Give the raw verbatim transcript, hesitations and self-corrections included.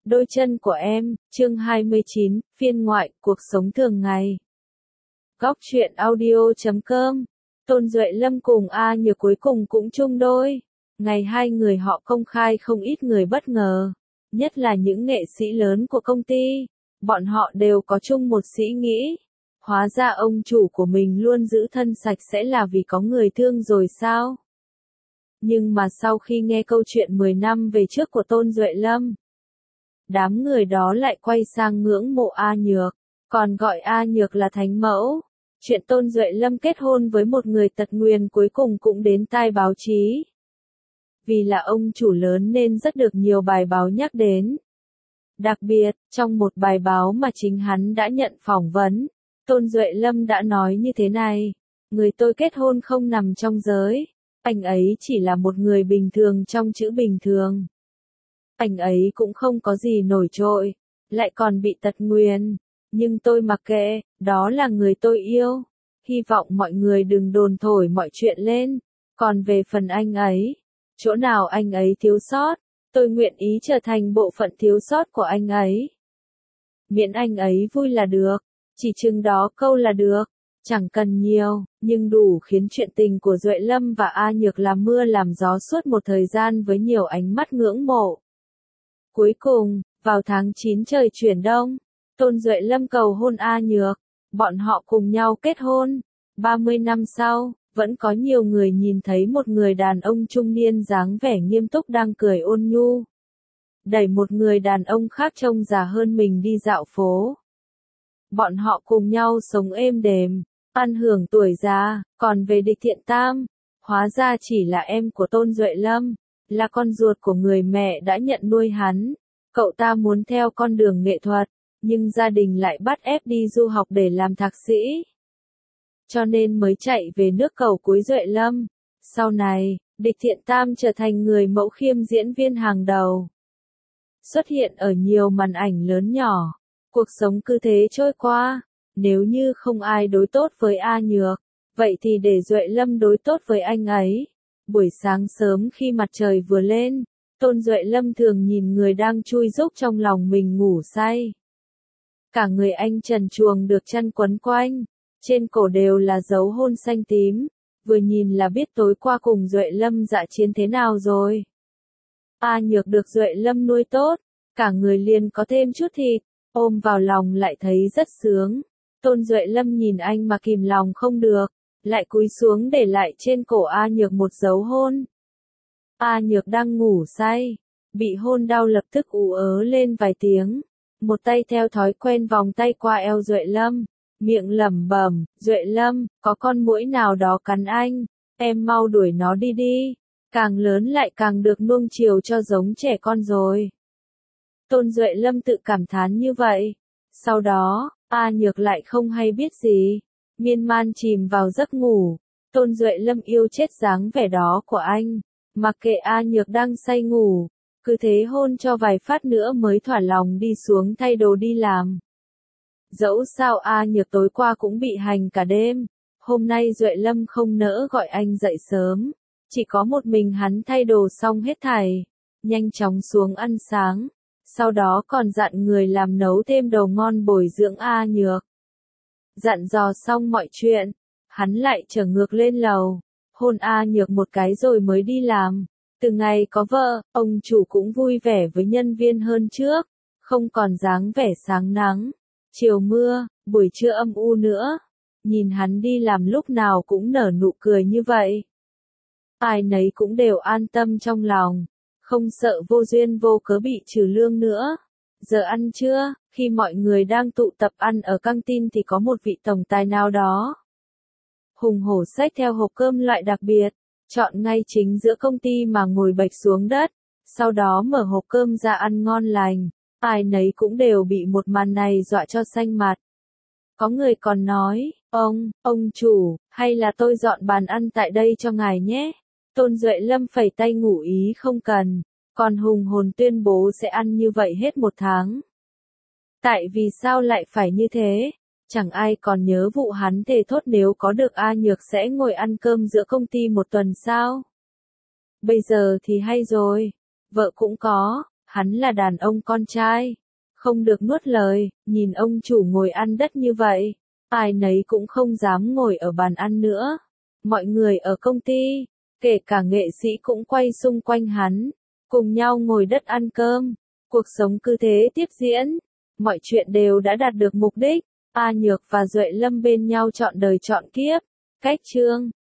Đôi chân của em, chương hai mươi chín, phiên ngoại, cuộc sống thường ngày. Góc truyện audio chấm com. Tôn Duệ Lâm cùng A Nhược cuối cùng cũng chung đôi. Ngày hai người họ công khai không ít người bất ngờ. Nhất là những nghệ sĩ lớn của công ty. Bọn họ đều có chung một suy nghĩ. Hóa ra ông chủ của mình luôn giữ thân sạch sẽ là vì có người thương rồi sao? Nhưng mà sau khi nghe câu chuyện mười năm về trước của Tôn Duệ Lâm, đám người đó lại quay sang ngưỡng mộ A Nhược, còn gọi A Nhược là thánh mẫu. Chuyện Tôn Duệ Lâm kết hôn với một người tật nguyền cuối cùng cũng đến tai báo chí. Vì là ông chủ lớn nên rất được nhiều bài báo nhắc đến. Đặc biệt, trong một bài báo mà chính hắn đã nhận phỏng vấn, Tôn Duệ Lâm đã nói như thế này: người tôi kết hôn không nằm trong giới, anh ấy chỉ là một người bình thường trong chữ bình thường. Anh ấy cũng không có gì nổi trội, lại còn bị tật nguyền, nhưng tôi mặc kệ, đó là người tôi yêu. Hy vọng mọi người đừng đồn thổi mọi chuyện lên. Còn về phần anh ấy, chỗ nào anh ấy thiếu sót, tôi nguyện ý trở thành bộ phận thiếu sót của anh ấy. Miễn anh ấy vui là được, chỉ chừng đó câu là được, chẳng cần nhiều, nhưng đủ khiến chuyện tình của Duệ Lâm và A Nhược làm mưa làm gió suốt một thời gian với nhiều ánh mắt ngưỡng mộ. Cuối cùng, vào tháng chín trời chuyển đông, Tôn Duệ Lâm cầu hôn A Nhược, bọn họ cùng nhau kết hôn. ba mươi năm sau, vẫn có nhiều người nhìn thấy một người đàn ông trung niên dáng vẻ nghiêm túc đang cười ôn nhu, đẩy một người đàn ông khác trông già hơn mình đi dạo phố. Bọn họ cùng nhau sống êm đềm, ăn hưởng tuổi già. Còn về Địch Thiện Tam, hóa ra chỉ là em của Tôn Duệ Lâm, là con ruột của người mẹ đã nhận nuôi hắn. Cậu ta muốn theo con đường nghệ thuật, nhưng gia đình lại bắt ép đi du học để làm thạc sĩ, cho nên mới chạy về nước cầu cuối Duệ Lâm. Sau này, Địch Thiện Tam trở thành người mẫu khiêm diễn viên hàng đầu, xuất hiện ở nhiều màn ảnh lớn nhỏ. Cuộc sống cứ thế trôi qua. Nếu như không ai đối tốt với A Nhược, vậy thì để Duệ Lâm đối tốt với anh ấy. Buổi sáng sớm khi mặt trời vừa lên, Tôn Duệ Lâm thường nhìn người đang chui rúc trong lòng mình ngủ say. Cả người anh trần truồng được chăn quấn quanh, trên cổ đều là dấu hôn xanh tím, vừa nhìn là biết tối qua cùng Duệ Lâm dã chiến thế nào rồi. A Nhược được Duệ Lâm nuôi tốt, cả người liền có thêm chút thịt, ôm vào lòng lại thấy rất sướng. Tôn Duệ Lâm nhìn anh mà kìm lòng không được, lại cúi xuống để lại trên cổ A Nhược một dấu hôn. A Nhược đang ngủ say, bị hôn đau lập tức ú ớ lên vài tiếng, một tay theo thói quen vòng tay qua eo Duệ Lâm, miệng lẩm bẩm: Duệ Lâm, có con muỗi nào đó cắn anh, em mau đuổi nó đi đi, càng lớn lại càng được nuông chiều cho giống trẻ con rồi. Tôn Duệ Lâm tự cảm thán như vậy. Sau đó, A Nhược lại không hay biết gì, miên man chìm vào giấc ngủ. Tôn Duệ Lâm yêu chết dáng vẻ đó của anh, mặc kệ A Nhược đang say ngủ, cứ thế hôn cho vài phát nữa mới thỏa lòng đi xuống thay đồ đi làm. Dẫu sao A Nhược tối qua cũng bị hành cả đêm, hôm nay Duệ Lâm không nỡ gọi anh dậy sớm, chỉ có một mình hắn thay đồ xong hết thảy, nhanh chóng xuống ăn sáng. Sau đó còn dặn người làm nấu thêm đồ ngon bồi dưỡng A Nhược. Dặn dò xong mọi chuyện, hắn lại trở ngược lên lầu, hôn A Nhược một cái rồi mới đi làm. Từ ngày có vợ, ông chủ cũng vui vẻ với nhân viên hơn trước, không còn dáng vẻ sáng nắng, chiều mưa, buổi trưa âm u nữa. Nhìn hắn đi làm lúc nào cũng nở nụ cười như vậy, ai nấy cũng đều an tâm trong lòng, không sợ vô duyên vô cớ bị trừ lương nữa. Giờ ăn trưa, khi mọi người đang tụ tập ăn ở căng tin thì có một vị tổng tài nào đó hùng hổ xách theo hộp cơm loại đặc biệt, chọn ngay chính giữa công ty mà ngồi bệch xuống đất, sau đó mở hộp cơm ra ăn ngon lành. Ai nấy cũng đều bị một màn này dọa cho xanh mặt. Có người còn nói: Ông, ông chủ, hay là tôi dọn bàn ăn tại đây cho ngài nhé. Tôn Duệ Lâm phẩy tay ngủ ý không cần, còn hùng hồn tuyên bố sẽ ăn như vậy hết một tháng. Tại vì sao lại phải như thế? Chẳng ai còn nhớ vụ hắn thề thốt nếu có được A Nhược sẽ ngồi ăn cơm giữa công ty một tuần sao? Bây giờ thì hay rồi, vợ cũng có, hắn là đàn ông con trai. Không được nuốt lời, nhìn ông chủ ngồi ăn đất như vậy. Ai nấy cũng không dám ngồi ở bàn ăn nữa. Mọi người ở công ty, kể cả nghệ sĩ cũng quay xung quanh hắn, cùng nhau ngồi đất ăn cơm. Cuộc sống cứ thế tiếp diễn. Mọi chuyện đều đã đạt được mục đích. A Nhược và Duệ Lâm bên nhau trọn đời trọn kiếp. Cách chương